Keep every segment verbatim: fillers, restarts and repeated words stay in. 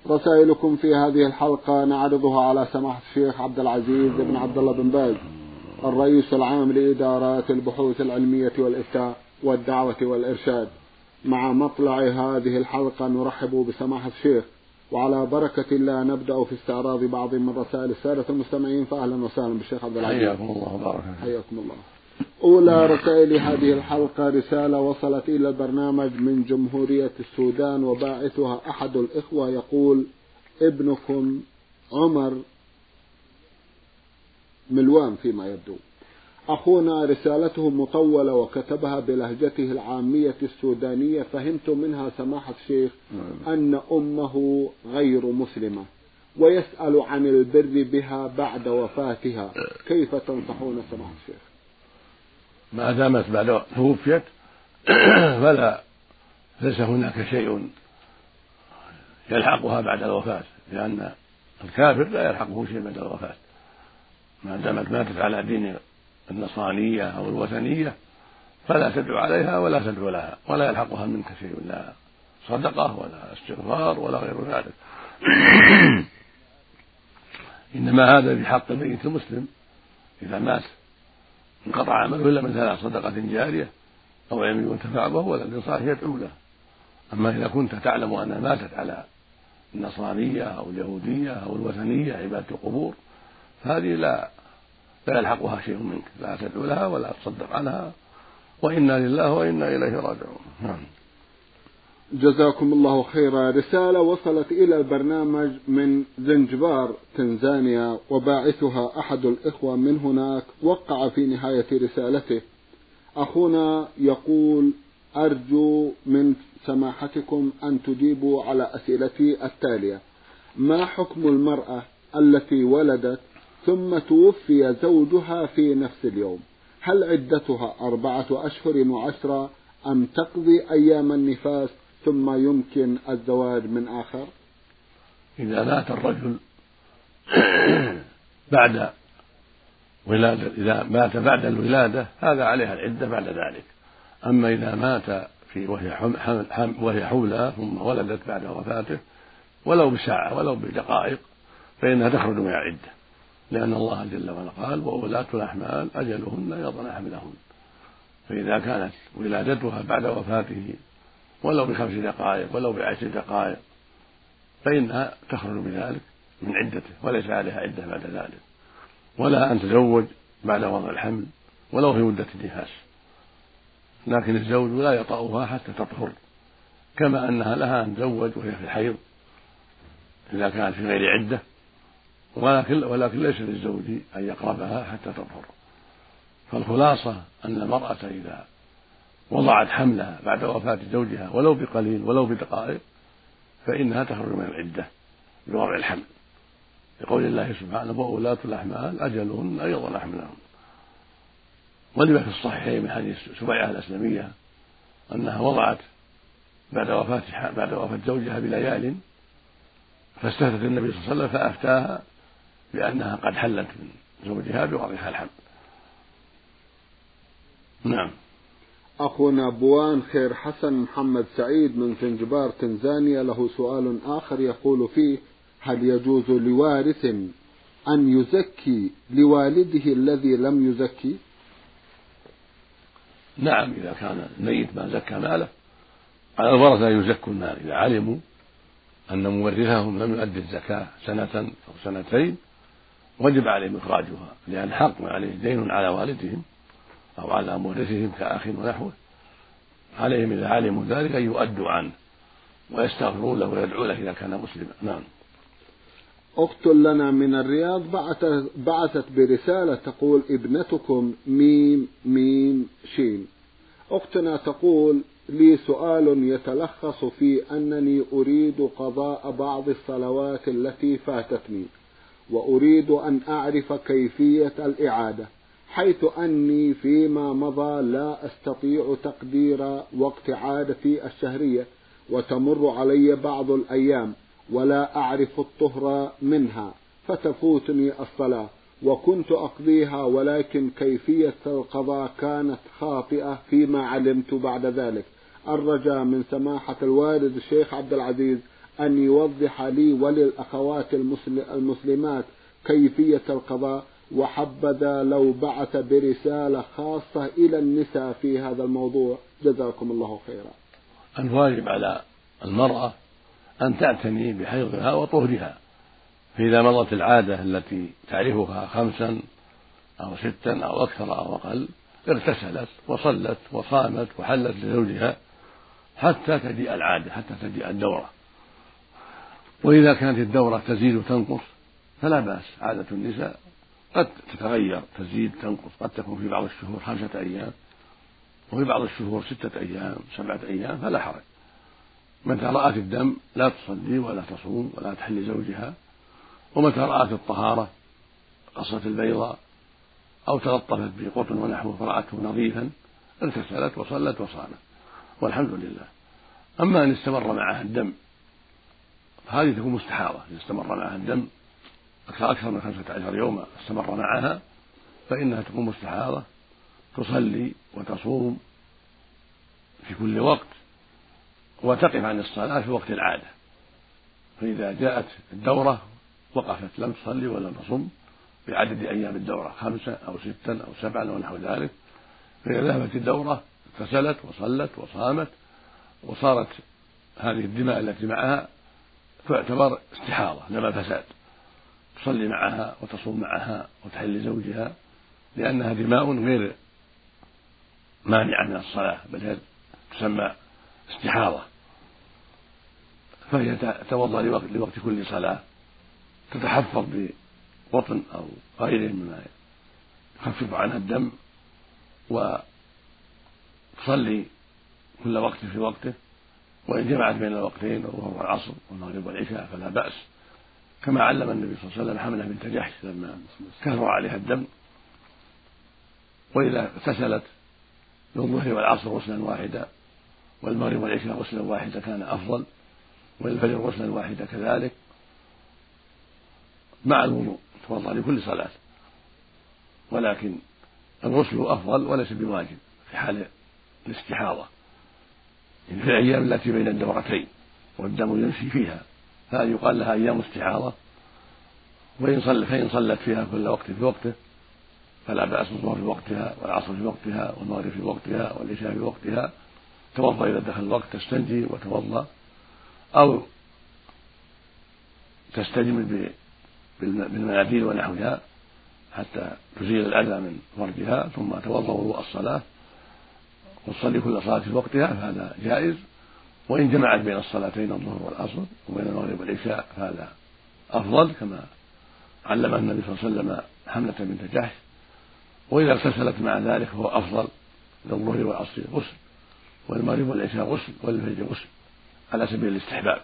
رسائلكم في هذه الحلقة نعرضها على سماحة الشيخ عبد العزيز بن عبد الله بن باز الرئيس العام لإدارات البحوث العلمية والإفتاء والدعوة والإرشاد. مع مطلع هذه الحلقة نرحب بسماحة الشيخ، وعلى بركة الله نبدأ في استعراض بعض من رسائل السادة المستمعين. فأهلا وسهلا بالشيخ عبد العزيز. حياكم الله وبارك. حياكم الله. أولى رسائل هذه الحلقة رسالة وصلت إلى البرنامج من جمهورية السودان، وباعثها أحد الإخوة يقول: ابنكم عمر ملوان فيما يبدو. أخونا رسالته مطولة وكتبها بلهجته العامية السودانية، فهمت منها سماحة الشيخ أن أمه غير مسلمة ويسأل عن البر بها بعد وفاتها، كيف تنصحون سماحة الشيخ؟ ما دامت بعد توفيت فلا ليس هناك شيء يلحقها بعد الوفاة، لأن الكافر لا يلحقه شيء بعد الوفاة. ما دامت ماتت على دين النصرانية أو الوثنية فلا تدعو عليها ولا تدعو لها، ولا يلحقها منك شيء، لا صدقة ولا استغفار ولا غير ذلك. إنما هذا بحق الميت المسلم، إذا مات انقطع عمله إلا من ثلاث: صدقة جارية أو علم ينتفع به ولد صالح يدعو له. أما إذا كنت تعلم أنها ماتت على النصرانية أو اليهودية أو الوثنية عبادة القبور فهذه لا لا يلحقها شيء منك، لا تدعو لها ولا تصدق عنها، وإنا لله وإنا إليه راجعون. نعم. جزاكم الله خيرا. رسالة وصلت إلى البرنامج من زنجبار تنزانيا، وباعثها أحد الإخوة من هناك، وقع في نهاية رسالته: أخونا يقول: أرجو من سماحتكم أن تجيبوا على أسئلتي التالية. ما حكم المرأة التي ولدت ثم توفي زوجها في نفس اليوم؟ هل عدتها أربعة أشهر وعشرة أم تقضي أيام النفاس ثم يمكن الزواج من آخر؟ إذا مات الرجل بعد ولادة إذا مات بعد الولادة هذا عليها العدة بعد ذلك. أما إذا مات في وهي حم حم وهي حولة ثم ولدت بعد وفاته ولو بساعة ولو بدقائق فإنها تخرج من العدة، لأن الله جل وعلا قال: وأولاة الأحمال أجلهن يضعن حملهن. فإذا كانت ولادتها بعد وفاته ولو بخمس دقائق ولو بعشر دقائق فإنها تخرج بذلك من عدته، وليس عليها عدة بعد ذلك. ولا أن تزوج بعد وضع الحمل ولو في مدة النفاس، لكن الزوج لا يطأها حتى تطهر، كما أنها لها أن تزوج وهي في الحيض إذا كانت في غير عدة، ولكن, ولكن ليس للزوج أن يقربها حتى تطهر. فالخلاصة أن المرأة إذا وضعت حملها بعد وفاة زوجها ولو بقليل ولو بدقائق فإنها تخرج من العدة بوضع الحمل، لقول الله سبحانه: وأولاة الأحمال أجلهن أن يضعن حملهن. ولما في الصحيحين من حديث سبيعة الأسلمية أنها وضعت بعد وفاة بعد وفاة زوجها بليال، فاستفتت النبي صلى الله عليه وسلم فأفتاها بأنها قد حلت من زوجها بوضعها الحمل. نعم. أخونا بوان خير حسن محمد سعيد من زنجبار تنزانيا له سؤال آخر يقول فيه: هل يجوز لوارث أن يزكي لوالده الذي لم يزكي؟ نعم، إذا كان الميت ما زكى ماله على الورثة يزكوا المال. إذا علموا أن مورثهم لم يؤدي الزكاة سنة أو سنتين وجب عليهم إخراجها، لأن حق عليه دين على والدهم أو على مورثهم كأخ ونحوه، عليهم إذا علموا ذلك أن يؤدوا عنه ويستغفروا له ويدعوا له إذا كان مسلما. نعم. أخت لنا من الرياض بعثت برسالة تقول: ابنتكم ميم ميم شين. أختنا تقول: لي سؤال يتلخص في أنني أريد قضاء بعض الصلوات التي فاتتني، وأريد أن أعرف كيفية الإعادة، حيث أني فيما مضى لا أستطيع تقدير وقت عادتي الشهرية، وتمر علي بعض الأيام ولا أعرف الطهر منها فتفوتني الصلاة، وكنت أقضيها، ولكن كيفية القضاء كانت خاطئة فيما علمت بعد ذلك. الرجاء من سماحة الوالد الشيخ عبد العزيز أن يوضح لي وللأخوات المسلمات كيفية القضاء، وحبذا لو بعث برسالة خاصة إلى النساء في هذا الموضوع، جزاكم الله خيرا. الواجب على المرأة أن تعتني بحيضها وطهرها، فإذا مضت العادة التي تعرفها خمسا أو ستا أو أكثر أو أقل اغتسلت وصلت وصامت وحلت لزوجها حتى تجيء العادة، حتى تجيء الدورة. وإذا كانت الدورة تزيد وتنقص فلا بأس، عادة النساء قد تتغير، تزيد تنقص، قد تكون في بعض الشهور خمسة أيام وفي بعض الشهور ستة أيام سبعة أيام، فلا حرج. متى رأت الدم لا تصلي ولا تصوم ولا تحل زوجها، ومتى رأت الطهارة قصت البيضاء أو تلطفت بقطن ونحوه فرأته نظيفا اغتسلت وصلت وصامت والحمد لله. أما أن استمر معها الدم فهذه تكون مستحاضة، إذا استمر معها الدم أكثر من خمسة عشر يوما استمر معها فإنها تكون مستحاضة، تصلي وتصوم في كل وقت وتقف عن الصلاة في وقت العادة. فإذا جاءت الدورة وقفت لم تصلي ولم تصم بعدد أيام الدورة خمسة أو ستا أو سبعا ونحو ذلك. فإذا ذهبت الدورة اغتسلت وصلت وصامت وصارت هذه الدماء التي معها تعتبر استحاضة لما فساد، تصلي معها وتصوم معها وتحل زوجها، لأنها دماء غير مانعة من الصلاة بل هي تسمى استحاضة. فهي تتوضأ لوقت, لوقت كل صلاة، تتحفظ بقطن أو غيره مما يخفف عنها الدم، وتصلي كل وقت في وقته، وإن جمعت بين الوقتين الظهر والعصر والمغرب والعشاء فلا بأس، كما علم النبي صلى الله عليه وسلم حمله بنت جحش لما كثر عليها الدم. وإذا اغتسلت للظهر والعصر غسلا واحدا والمغرب والعشاء غسلا واحدا كان أفضل، والفجر غسلا واحدا كذلك مع الوضوء، توضأ لكل صلاة، ولكن الغسل أفضل وليس بواجب في حال الاستحاضة في الأيام التي بين الدورتين والدم يمشي فيها، فهذه يقال لها أيام استحاضة. وإن صلت فإن صلت فيها كل وقت في وقته فلا بأس، الظهر في وقتها والعصر في وقتها والمغرب في وقتها والعشاء في وقتها، توضأ إذا دخل الوقت تستنجي وتوضأ، أو تستجمل بالمناديل ونحوها حتى تزيل الأذى من فرجها، ثم توضأ وضوء الصلاة وتصلي كل صلاة في وقتها، فهذا جائز. وإن جمعت بين الصلاتين الظهر والعصر وبين المغرب والعشاء فهذا أفضل، كما علم النبي صلى الله عليه وسلم حملة بنت جحش. وإذا اغتسلت مع ذلك فهو أفضل، للظهر والعصر غسل والمغرب والعشاء غسل والفجر غسل على سبيل الاستحباب.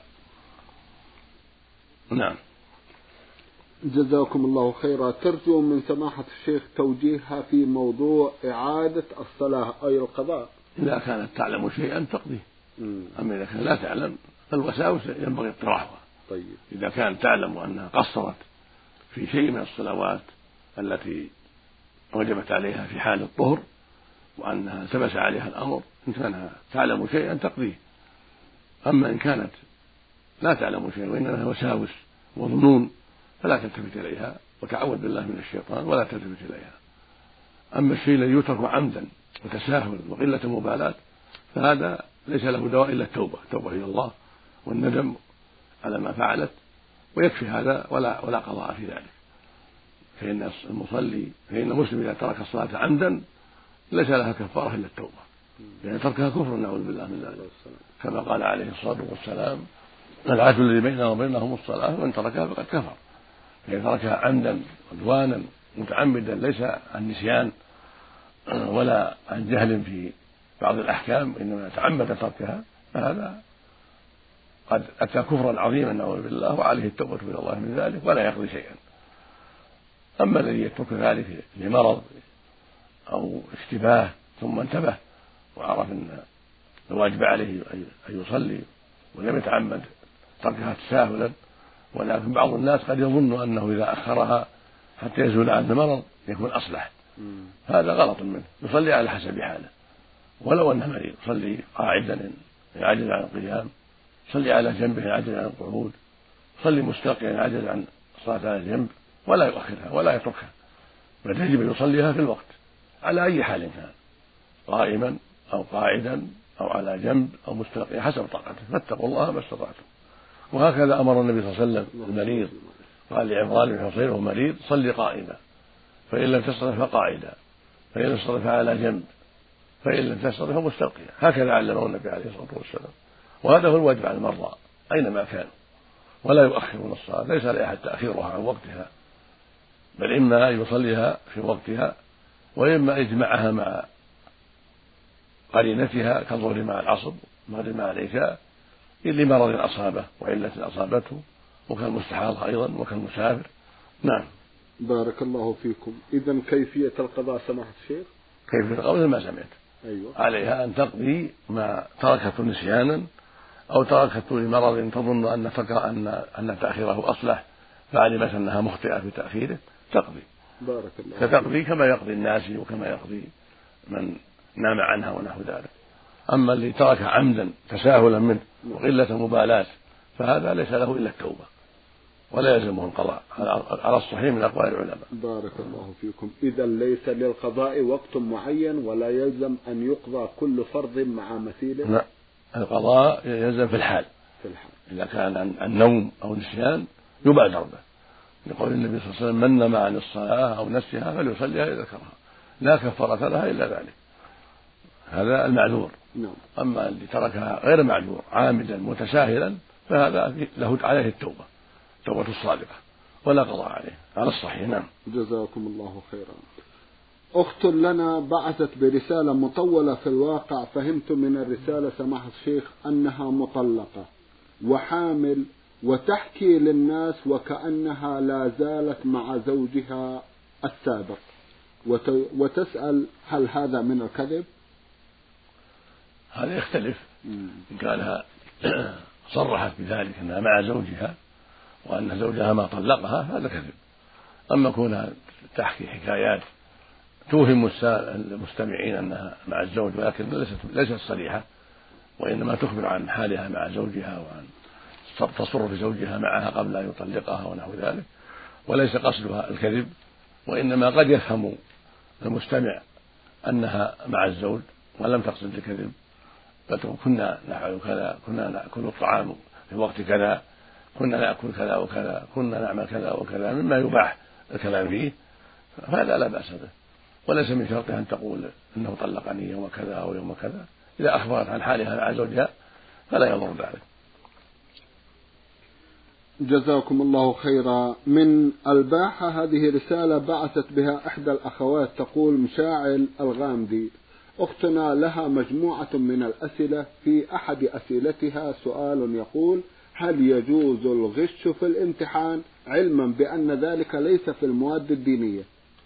نعم. جزاكم الله خيرا. ترجو من سماحة الشيخ توجيهها في موضوع إعادة الصلاة أي القضاء. إذا كانت تعلم شيئا تقضيه، أما إذا كانت لا تعلم فالوساوس ينبغي اقتراحها. طيب. إذا كانت تعلم أنها قصرت في شيء من الصلوات التي وجبت عليها في حال الطهر وأنها التبس عليها الأمر، إن كانت تعلم شيئا تقضيه. أما إن كانت لا تعلم شيئا وإنها وساوس وظنون فلا تلتفت إليها، وتعوذ بالله من الشيطان ولا تلتفت إليها. أما الشيء الذي يترك عمدا وتساهل وقلة المبالاة فهذا ليس له دواء إلا التوبة، التوبة إلى الله والندم على ما فعلت، ويكفي هذا ولا ولا قضاء في ذلك. فإن المصلي فإن المسلم إذا ترك الصلاة عمدا ليس لها كفارة إلا التوبة، لأن تركها كفر نعوذ بالله من ذلك، كما قال عليه الصلاة والسلام: العهد الذي بيننا وبينهم الصلاة وإن تركها فقد كفر. فإن تركها عمدا عدوانا متعمدا ليس عن نسيان ولا عن جهل في بعض الأحكام، إنما تعمد تركها، فهذا قد أتى كفرا عظيما نعوذ بالله، وعليه التوبة إلى الله من ذلك ولا يقضي شيئا. أما الذي يترك ذلك لمرض أو اشتباه ثم انتبه وعرف أن الواجب عليه أن يصلي ولم يتعمد تركها تساهلا، ولكن بعض الناس قد يظن أنه إذا أخرها حتى يزول عنه المرض يكون أصلح، هذا غلط منه، يصلي على حسب حاله، ولو أنه مريض يصلي قاعدا يعجز عن القيام صلي على جنبه عاجز عن القعود، صلي مستلقيا عاجز عن الصلاة على الجنب، ولا يؤخرها ولا يتركها، بل يجب أن يصليها في الوقت على أي حال كان، قائما أو قاعدا أو على جنب أو مستلقيا حسب طاقته، فاتقوا الله ما استطعتم. وهكذا أمر النبي صلى الله عليه وسلم المريض، قال لعمران بن حصين وهو مريض: صلي قائما، فإن لم تستطع فقاعدا، فإن لم تستطع فعلى جنب، فإن لم تستطع فمستلقيا. هكذا علمه النبي عليه الصلاة والسلام، وهذا هو الواجب على المرضى أينما كانوا، ولا يؤخرون الصلاة، ليس لأحد تأخيرها عن وقتها، بل إما أن يصليها في وقتها، وإما يجمعها مع قرينتها كالظهر مع العصر، المغرب مع العشاء، لمرض أصابه وعلة أصابته، وكالمستحاضة أيضا وكالمسافر. نعم. بارك الله فيكم. إذن كيفية القضاء سماحة الشيخ؟ كيفية القضاء ما سمعت. أيوة. عليها أن تقضي ما تركته نسيانا أو تركته لمرض تظن أن فكر أن أن تأخيره أصلح، فعلمت أنها مخطئة في تأخيره، تقضي. بارك الله. فتقضي كما يقضي الناس وكما يقضي من نام عنها ونحو ذلك. أما اللي ترك عمدا تساهلا منه وقلة مبالاة فهذا ليس له إلا التوبة، ولا يلزمه القضاء على الصحيح من أقوال العلماء. بارك الله فيكم. إذا ليس للقضاء وقت معين، ولا يلزم أن يقضى كل فرض مع مثيله؟ لا، القضاء يلزم في الحال. في الحال. إذا كان النوم أو النسيان يبعد به، يقول النبي صلى الله عليه وسلم: من نام عن الصلاة أو نسيها فليصليها إذا ذكرها، لا كفارة لها إلا ذلك. هذا المعذور. نعم. أما اللي تركها غير معذور عامدا متساهلا فهذا له عليه التوبة، توبة الصادقة، ولا قضاء عليه على الصحيح. نعم. جزاكم الله خيرا. أخت لنا بعثت برسالة مطولة، في الواقع فهمت من الرسالة سماحة الشيخ أنها مطلقة وحامل، وتحكي للناس وكأنها لا زالت مع زوجها السابق، وتسأل: هل هذا من الكذب؟ هذا يختلف. إن كانها صرحت بذلك أنها مع زوجها وأن زوجها ما طلقها هذا كذب. أما كونها تحكي حكايات توهم المستمعين أنها مع الزوج ولكن ليست ليست صريحة، وإنما تخبر عن حالها مع زوجها وعن تصرف زوجها معها قبل أن يطلقها ونحو ذلك، وليس قصدها الكذب، وإنما قد يفهم المستمع أنها مع الزوج ولم تقصد الكذب، كنا نفعل كذا، كنا نأكل الطعام في وقت كذا، كنا نأكل كذا وكذا، كنا نعمل كذا وكذا مما يباح الكلام فيه، فهذا لا بأس به، وليس من شرطها أن تقول إنه طلقني يوم كذا أو يوم كذا. إذا أخبرت عن حالها مع زوجها فلا يضر ذلك. جزاكم الله خيرا. من الباحة هذه رسالة بعثت بها إحدى الأخوات، تقول: مشاعل الغامدي، أختنا لها مجموعة من الأسئلة، في أحد أسئلتها سؤال يقول: هل يجوز الغش في الامتحان، علما بأن ذلك ليس في المواد الدينية؟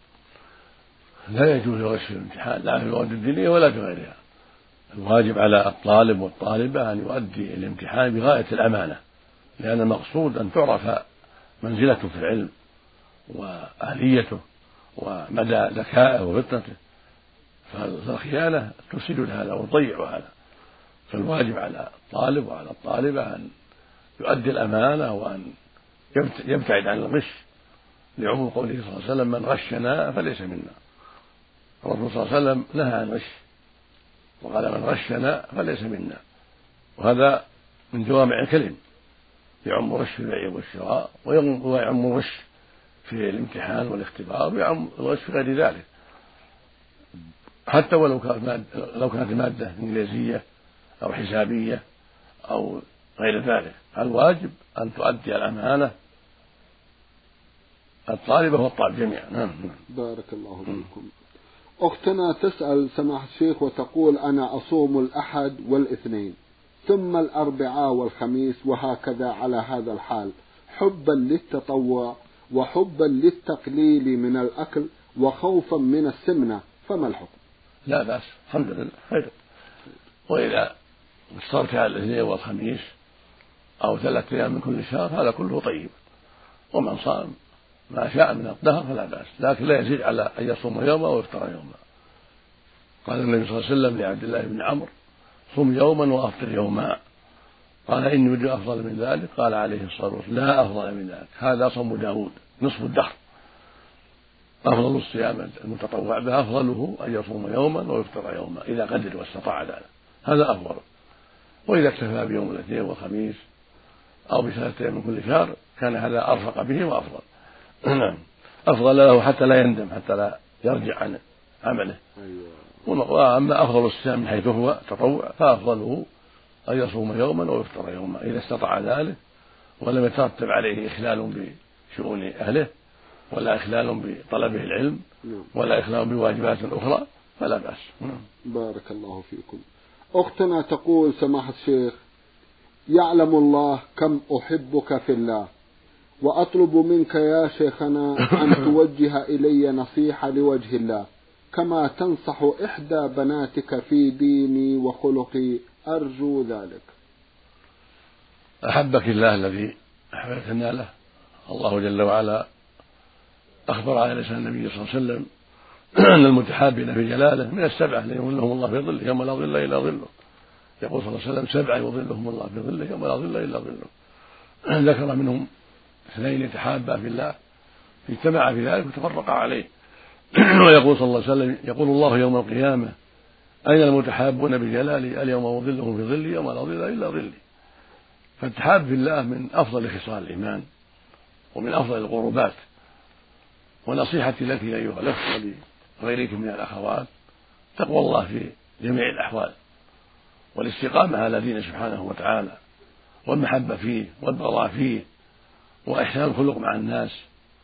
لا يجوز الغش في الامتحان، لا في المواد الدينية ولا في غيرها. الواجب على الطالب والطالبة أن يؤدي الامتحان بغاية الأمانة، لأن المقصود أن تعرف منزلته في العلم وأهليته ومدى ذكائه وفطنته، فالخيانة تفسد هذا وتضيع هذا. فالواجب على الطالب وعلى الطالبة أن يؤدي الأمانة وأن يبتعد عن الغش، لعموم قوله صلى الله عليه وسلم: من غشنا فليس منا. الرسول صلى الله عليه وسلم نهى عن الغش وقال: من غشنا فليس منا، وهذا من جوامع الكلم، يعم الغش في البيع والشراء، ويعم الغش في الامتحان والاختبار، ويعم الغش في غير ذلك، حتى ولو كانت لو كانت المادة إنجليزية أو حسابية أو غير ذلك. الواجب أن تؤدي الأمانة الطالبة والطالب جميعا. نعم. بارك الله فيكم. أختنا تسأل سماحة الشيخ وتقول: أنا أصوم الأحد والاثنين ثم الأربعاء والخميس، وهكذا على هذا الحال، حبا للتطوع وحبا للتقليل من الأكل وخوفا من السمنة، فما الحكم؟ لا بأس، الحمد لله خير. وإذا اشترك على الاثنين والخميس أو ثلاثة أيام من كل شهر هذا كله طيب، ومن صام ما شاء من الدهر فلا بأس، لكن لا يزيد على أن يصوم يوما ويفطر يوما. قال النبي صلى الله عليه وسلم لعبد الله بن عمرو: صم يوما وأفطر يوما، قال إني أريد أفضل من ذلك، قال عليه الصلاة والسلام لا أفضل من ذلك، هذا صوم داود نصف الدهر، أفضل الصيام المتطوع به أفضله أن يصوم يوما ويفطر يوما إذا قدر واستطاع ذلك، هذا أفضل. وإذا اكتفى بيوم الاثنين والخميس أو بثلاثة من كل شهر كان هذا أرفق به وأفضل. أفضل له حتى لا يندم، حتى لا يرجع عن عمله. وأما أفضل الصيام من حيث هو تطوع فأفضله أن يصوم يوما ويفطر يوما إذا استطاع ذلك ولم يترتب عليه إخلال بشؤون أهله ولا إخلال بطلبه العلم ولا إخلال بواجبات أخرى فلا بأس. بارك الله فيكم. أختنا تقول سماحة الشيخ: يعلم الله كم أحبك في الله، وأطلب منك يا شيخنا أن توجه إلي نصيحة لوجه الله كما تنصح إحدى بناتك في ديني وخلقي، أرجو ذلك. أحبك الله الذي أحببتنا له. الله جل وعلا أخبر على لسان النبي صلى الله عليه وسلم أن المتحابين في جلاله من السبعة الذين يظلهم الله في ظله يوم لا ظل إلا ظله. يقول صلى الله عليه وسلم: سبعة يظلهم الله في ظله يوم لا ظل إلا ظله. ذكر منهم اثنين يتحابا في الله اجتمعا في ذلك وتفرقا عليه. ويقول صلى الله عليه وسلم: يقول الله يوم القيامة: أين المتحابون بجلالي؟ اليوم أظلهم في ظلي يوم لا ظل إلا ظلي. فالتحاب في الله من أفضل خصال الإيمان ومن أفضل القربات. ونصيحتي لك أيها الأخ ولغيرك من الأخوات تقوى الله في جميع الأحوال، والاستقامة على دينه سبحانه وتعالى، والمحبة فيه والبغضاء فيه، وإحسان الخلق مع الناس،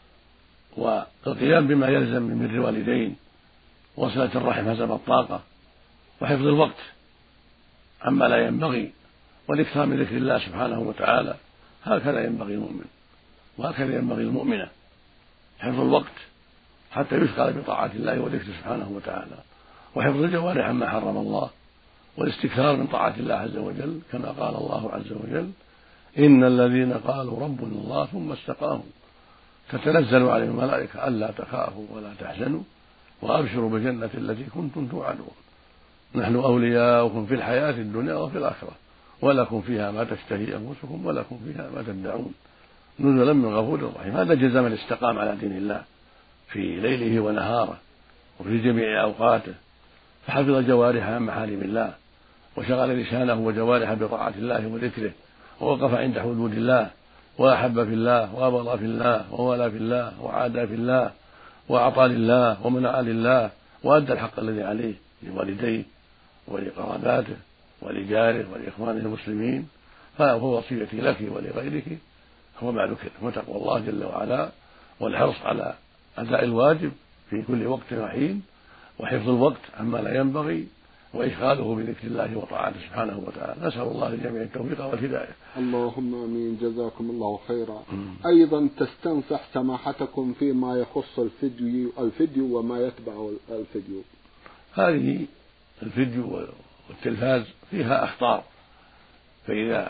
والقيام بما يلزم من بر الوالدين، وصلة الرحم حسب الطاقة، وحفظ الوقت عما لا ينبغي، والاكثار من ذكر الله سبحانه وتعالى. هكذا ينبغي المؤمن وهكذا ينبغي المؤمنة، حفظ الوقت حتى يشغل بطاعة الله وذكره سبحانه وتعالى، وحفظ الجوارح عما حرم الله، والاستكثار من طاعة الله عز وجل كما قال الله عز وجل: إن الذين قالوا ربنا الله ثم استقاموا تتنزل عليهم الملائكة ألا تخافوا ولا تحزنوا وأبشروا بالجنة التي كنتم توعدون نحن أولياؤكم في الحياة الدنيا وفي الآخرة ولكم فيها ما تشتهي أنفسكم ولكم فيها ما تدعون نزلا من غفور رحيم. هذا جزاء من الاستقام على دين الله في ليله ونهاره وفي جميع أوقاته، فحفظ جوارح عن محارم الله، وشغل لسانه وجوارحه بطاعة الله وذكره، ووقف عند حدود الله، وأحب في الله وأبغض في الله وولى في الله وعادى في الله، وأعطى لله ومنع لله، وأدى الحق الذي عليه لوالديه ولقراباته ولجاره ولإخوانه المسلمين. فهو وصيتي لك ولغيرك هو ما ذكر، وتقوى الله جل وعلا، والحرص على أداء الواجب في كل وقت وحين، وحفظ الوقت عما لا ينبغي، وإشغاله بذكر الله وطاعته سبحانه وتعالى. نسأل الله للجميع التوفيق والهداية. اللهم آمين. جزاكم الله خيرا. أيضا تستنصح سماحتكم فيما يخص الفيديو الفيديو وما يتبع الفيديو. هذه الفيديو والتلفاز فيها أخطار، فإذا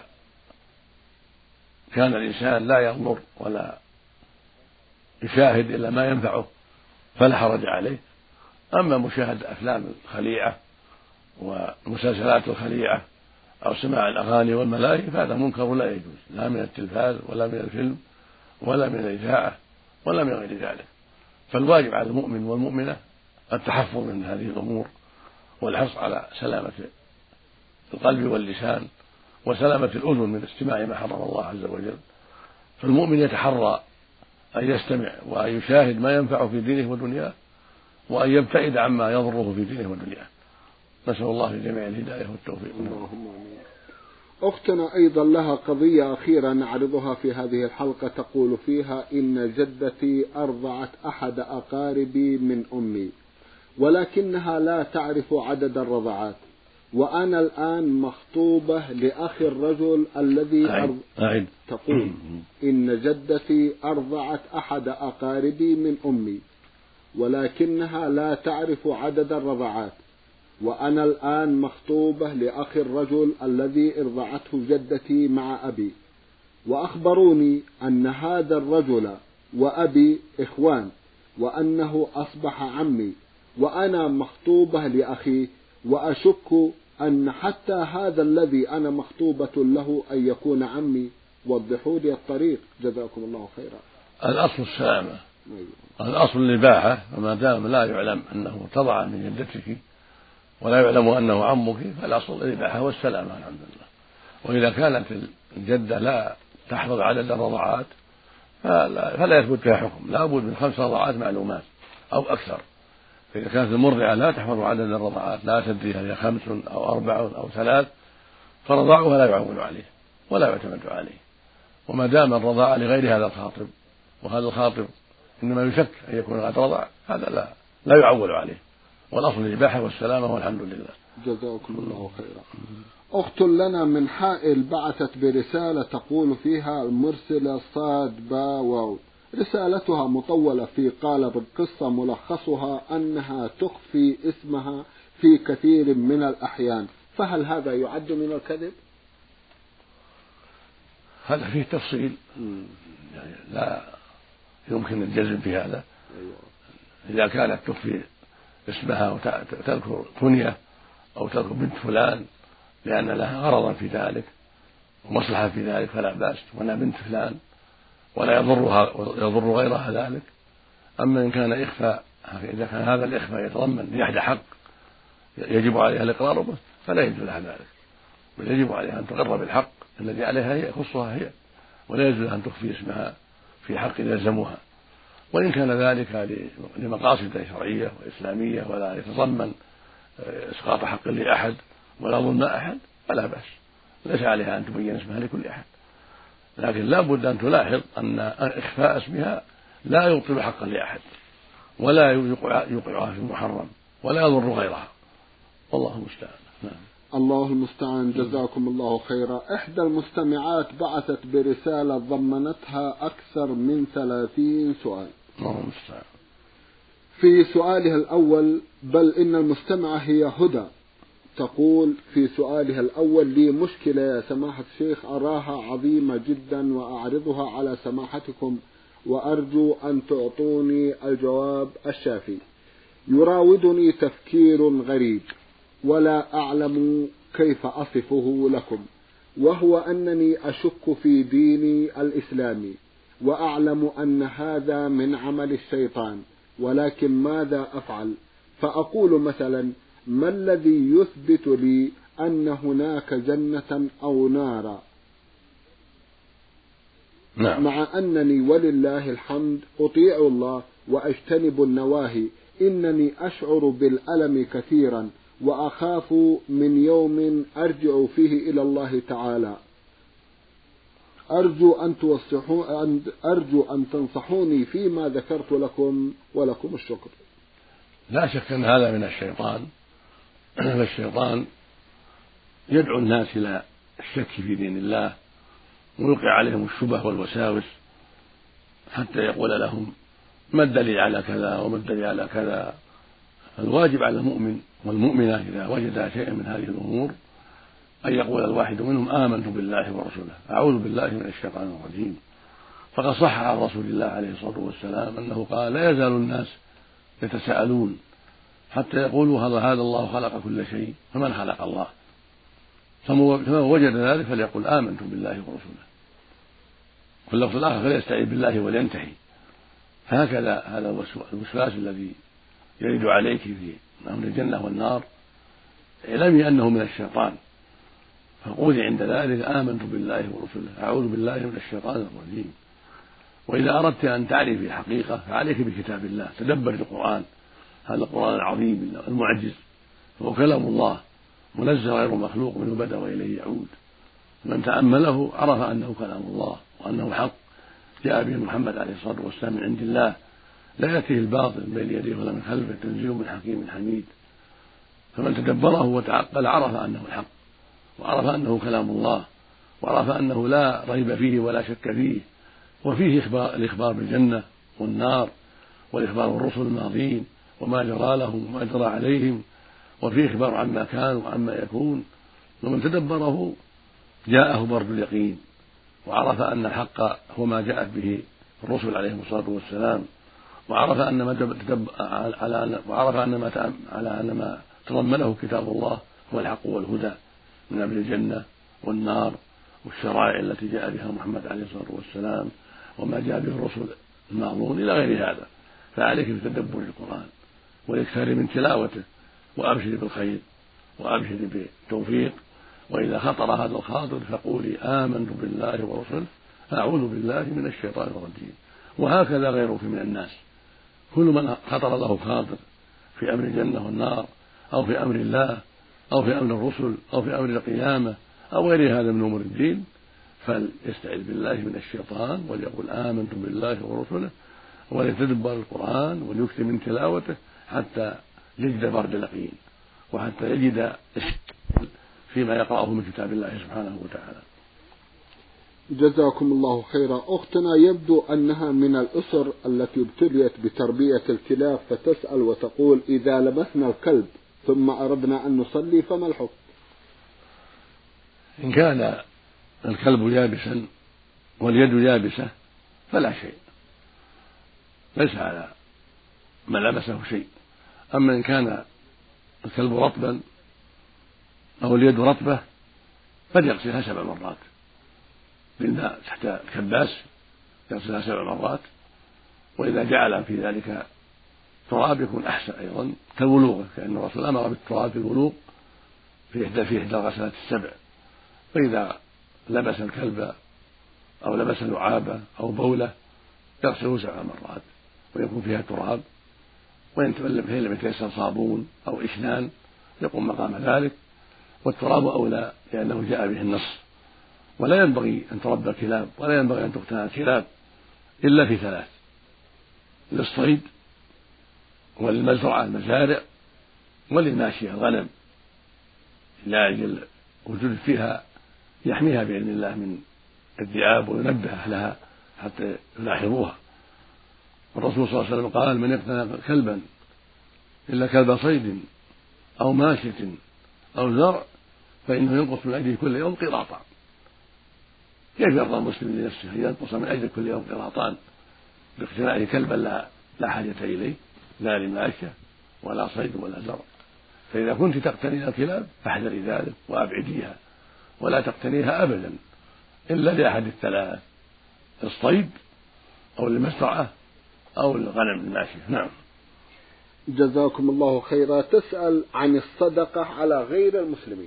كان الإنسان لا ينظر ولا يشاهد إلا ما ينفعه فلا حرج عليه. أما مشاهدة أفلام الخليعة ومسلسلات الخليعة أو سماع الأغاني والملاهي فهذا منكر لا يجوز، لا من التلفاز ولا من الفيلم ولا من الإذاعة ولا من غير ذلك. فالواجب على المؤمن والمؤمنة التحفظ من هذه الأمور، والحرص على سلامة القلب واللسان وسلامة الأذن من استماع ما حرم الله عز وجل. فالمؤمن يتحرى أن يستمع وأن يشاهد ما ينفعه في دينه ودنياه، وأن يبتعد عما يضره في دينه ودنياه. نسأل الله للجميع الهداية والتوفيق. اللهم آمين. أختنا أيضا لها قضية أخيرة نعرضها في هذه الحلقة، تقول فيها: إن جدتي أرضعت أحد أقاربي من أمي، ولكنها لا تعرف عدد الرضعات، وأنا الآن مخطوبة لأخ الرجل الذي أعد. أعد. تقول: إن جدتي أرضعت أحد أقاربي من أمي، ولكنها لا تعرف عدد الرضعات، وأنا الآن مخطوبة لأخ الرجل الذي ارضعته جدتي مع أبي، وأخبروني أن هذا الرجل وأبي إخوان، وأنه أصبح عمي، وأنا مخطوبة لأخي، وأشك أن حتى هذا الذي أنا مخطوبة له أن يكون عمي؟ وضحوا لي الطريق جزاكم الله خيرا. الأصل السلامة، الأصل الإباحة، وما دام لا يعلم أنه تضع من جدتك ولا يعلم أنه عمك فالأصل الإباحة والسلامة الحمد لله. وإذا كانت الجدة لا تحفظ عدد الرضعات فلا, فلا يثبت فيها حكم، لا بد من خمس رضعات معلومات أو أكثر. إذا كانت المرضعة لا تحفظ عدد الرضعات، لا تدري هل هي خمس أو أربع أو ثلاث، فرضاعها لا يعول عليه ولا يعتمد عليه. وما دام الرضاعة لغير هذا الخاطب، وهذا الخاطب إنما يشك أن يكون قد رضع، هذا لا لا يعول عليه، والأصل الإباحة والسلامة والحمد لله. جزاكم الله خيرا. أخت لنا من حائل بعثت برسالة تقول فيها المرسلة صاد با واو، رسالتها مطولة في قالب القصة، ملخصها أنها تخفي اسمها في كثير من الأحيان، فهل هذا يعد من الكذب؟ هذا فيه تفصيل، يعني لا يمكن الجزم في هذا. إذا كانت تخفي اسمها وتذكر كنية أو تذكر بنت فلان لأن لها غرضا في ذلك ومصلحة في ذلك فلا بأس، وأنا بنت فلان ولا يضرها يضر غيرها ذلك. أما إن كان إخفاء، إذا كان هذا الإخفاء يتضمن جحد حق يجب عليها الإقرار به فلا يجوز لها ذلك، بل يجب عليها أن تقر بالحق الذي عليها هي يخصها هي، ولا يجوز أن تخفي اسمها في حق يلزمها. وإن كان ذلك لمقاصد شرعية وإسلامية ولا يتضمن إسقاط حق لأحد ولا ظلم أحد فلا بأس، ليس عليها أن تبين اسمها لكل أحد، لكن لا بد أن تلاحظ أن إخفاء اسمها لا يبطل حقا لأحد ولا يوقعها في المحرم ولا يضر غيرها، والله المستعان. نعم. الله المستعان. جزاكم الله خيرا. إحدى المستمعات بعثت برسالة ضمنتها أكثر من ثلاثين سؤال. الله المستعان. في سؤالها الأول، بل إن المستمعة هي هدى، تقول في سؤالها الأول: لي مشكلة يا سماحة الشيخ أراها عظيمة جدا وأعرضها على سماحتكم وأرجو أن تعطوني الجواب الشافي. يراودني تفكير غريب ولا أعلم كيف أصفه لكم، وهو أنني أشك في ديني الإسلامي وأعلم أن هذا من عمل الشيطان، ولكن ماذا أفعل؟ فأقول مثلا: ما الذي يثبت لي أن هناك جنة أو نارا؟ نعم. مع أنني ولله الحمد أطيع الله وأجتنب النواهي، إنني أشعر بالألم كثيرا وأخاف من يوم أرجع فيه إلى الله تعالى. أرجو أن توصحوا أن أرجو أن تنصحوني فيما ذكرت لكم، ولكم الشكر. لا شك أن هذا من الشيطان، فالشيطان يدعو الناس إلى الشك في دين الله ويلقي عليهم الشبه والوساوس حتى يقول لهم ما الدليل على كذا وما الدليل على كذا. الواجب على المؤمن والمؤمنة إذا وجد شيئا من هذه الأمور أن يقول الواحد منهم آمنت بالله ورسوله، أعوذ بالله من الشيطان الرجيم. فقد صح عن رسول الله عليه الصلاة والسلام أنه قال: لا يزال الناس يتساءلون حتى يقولوا هذا الله خلق كل شيء فمن خلق الله؟ فمن وجد ذلك فليقول آمنت بالله ورسوله، في اللفظ الآخر فليستعيذ بالله ولينتهي. فهكذا هذا الوسواس الذي يرد عليك في أمر الجنة والنار اعلمي أنه من الشيطان، فقولي عند ذلك آمنت بالله ورسوله، أعوذ بالله من الشيطان الرجيم. وإذا أردت أن تعرفي الحقيقة فعليك بكتاب الله، تدبر القرآن، هذا القرآن العظيم المعجز فهو كلام الله منزل غير مخلوق، منه بدأ وإليه يعود. من تأمله عرف أنه كلام الله وأنه حق جاء به محمد عليه الصلاة والسلام من عند الله، لا يأتيه الباطل من بين يديه ولا من خلفه، تنزيل من حكيم حميد. فمن تدبره وتعقل عرف أنه الحق وعرف أنه كلام الله وعرف أنه لا ريب فيه ولا شك فيه، وفيه إخبار الإخبار بالجنة والنار والإخبار بالرسل الماضين وما جرى لهم وما جرى عليهم، وفيه إخبار عما كان وعما يكون. ومن تدبره جاءه برد اليقين وعرف أن الحق هو ما جاءت به الرسل عليهم الصلاة والسلام، وعرف أن ما تدب على وعرف أن ما على أن ما تضمنه كتاب الله هو الحق والهدى من أمر الجنة والنار والشرائع التي جاء بها محمد عليه الصلاة والسلام وما جاء به الرسل الماضون إلى غير هذا. فعليك بتدبر القرآن والإكثار من تلاوته، وأبشر بالخير وأبشر بالتوفيق. وإذا خطر هذا الخاطر فقولي آمنت بالله ورسله أعوذ بالله من الشيطان الرجيم. وهكذا غيرك من الناس، كل من خطر له خاطر في أمر الجنة والنار أو في أمر الله أو في أمر الرسل أو في أمر القيامة أو غير هذا من أمور الدين فليستعذ بالله من الشيطان وليقول آمنت بالله ورسله وليتدبر القرآن وليكثر من تلاوته حتى يجد برد اليقين وحتى يجد فيما يقرأه من كتاب الله سبحانه وتعالى. جزاكم الله خيرا. أختنا يبدو أنها من الأسر التي ابتليت بتربية الكلاب، فتسأل وتقول إذا لمسنا الكلب ثم أردنا أن نصلي فما الحكم؟ إن كان الكلب يابسا واليد يابسة فلا شيء، ليس على من لمسه شيء. أما إن كان الكلب رطبا أو اليد رطبة فليغسلها سبع مرات بالماء تحت الكباس، يغسلها سبع مرات. وإذا جعل في ذلك تراب يكون أحسن أيضا كالولوغ، كأن الرسول أمر بالتراب في الولوغ في إحدى في إحدى الغسلات السبع. فإذا لبس الكلب أو لبس لعابة أو بولة يغسله سبع مرات ويكون فيها تراب، وإن لم يتيسر صابون أو إشنان يقوم مقام ذلك، والتراب أولى لأنه جاء به النص. ولا ينبغي أن تربى الكلاب ولا ينبغي أن تقتنى الكلاب إلا في ثلاث: للصيد وللمزرعة المزارع وللماشية الغنم، لأجل وجود فيها يحميها بإذن الله من الذئاب وينبه أهلها حتى يلاحظوها. الرسول صلى الله عليه وسلم قال: من اقتنى كلبا إلا كلب صيد أو ماشية أو زرع فإنه ينقص من أجله كل يوم قراطا. كيف يرضى المسلم لنفسه أن ينقص من أجل كل يوم قراطان باقتناء كلبا لا, لا حاجة إليه، لا لماشية ولا صيد ولا زرع؟ فإذا كنت تقتنين الكلاب فاحذري ذلك وأبعديها، ولا تقتنيها أبدا إلا لأحد الثلاث: الصيد أو المزرعة أو الغنم الماشية. نعم. جزاكم الله خيرا. تسأل عن الصدقة على غير المسلمين.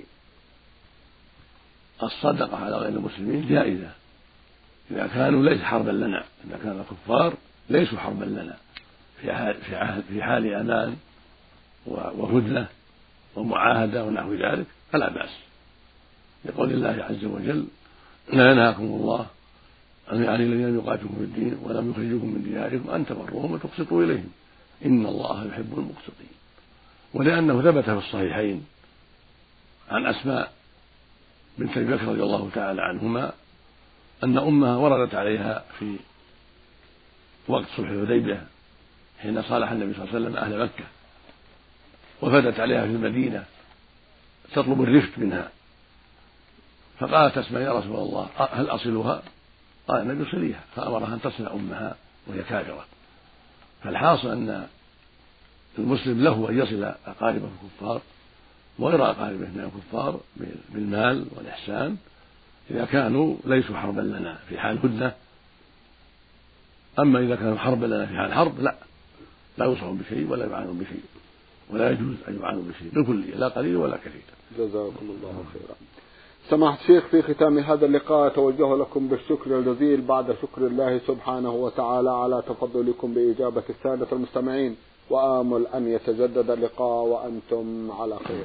الصدقة على غير المسلمين جائزة إذا كانوا ليس حربا لنا، إذا كان الكفار ليسوا حربا لنا في حال, في حال, في حال أمان وهدنة ومعاهدة ونحو ذلك فلا بأس، لقول الله عز وجل: لا ينهاكم الله عن الذين يقاتلون في الدين ولم يخرجوكم من دياركم أن تبروهم وتقسطوا إليهم إن الله يحب المقسطين. ولأنه ثبت في الصحيحين عن أسماء بنت أبي بكر رضي الله تعالى عنهما أن أمها وردت عليها في وقت صلح الحديبية حين صالح النبي صلى الله عليه وسلم أهل مكة، وفدت عليها في المدينة تطلب الرفق منها، فقالت أسماء: يا رسول الله هل أصلها؟ قال: النبي صليها، فأمرها أن تصل أمها وهي كافرة. فالحاصل أن المسلم له أن يصل أقاربه الكفار وغير أقاربه من الكفار بالمال والإحسان إذا كانوا ليسوا حربا لنا في حال هدنة. أما إذا كانوا حربا لنا في حال حرب لا لا يوصون بشيء ولا يعانون بشيء، ولا يجوز أن يعانوا بشيء بالكلية، لا قليل ولا كثير. جزاكم الله خيرا. سماحة الشيخ، في ختام هذا اللقاء أتوجه لكم بالشكر الجزيل بعد شكر الله سبحانه وتعالى على تفضلكم بإجابة السادة المستمعين، وآمل أن يتجدد اللقاء وأنتم على خير.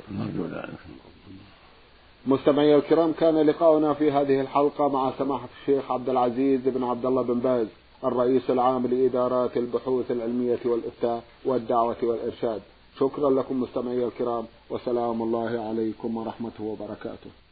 مستمعي الكرام، كان لقاؤنا في هذه الحلقة مع سماحة الشيخ عبد العزيز بن عبد الله بن باز، الرئيس العام لإدارات البحوث العلمية والإفتاء والدعوة والإرشاد. شكرا لكم مستمعي الكرام، وسلام الله عليكم ورحمته وبركاته.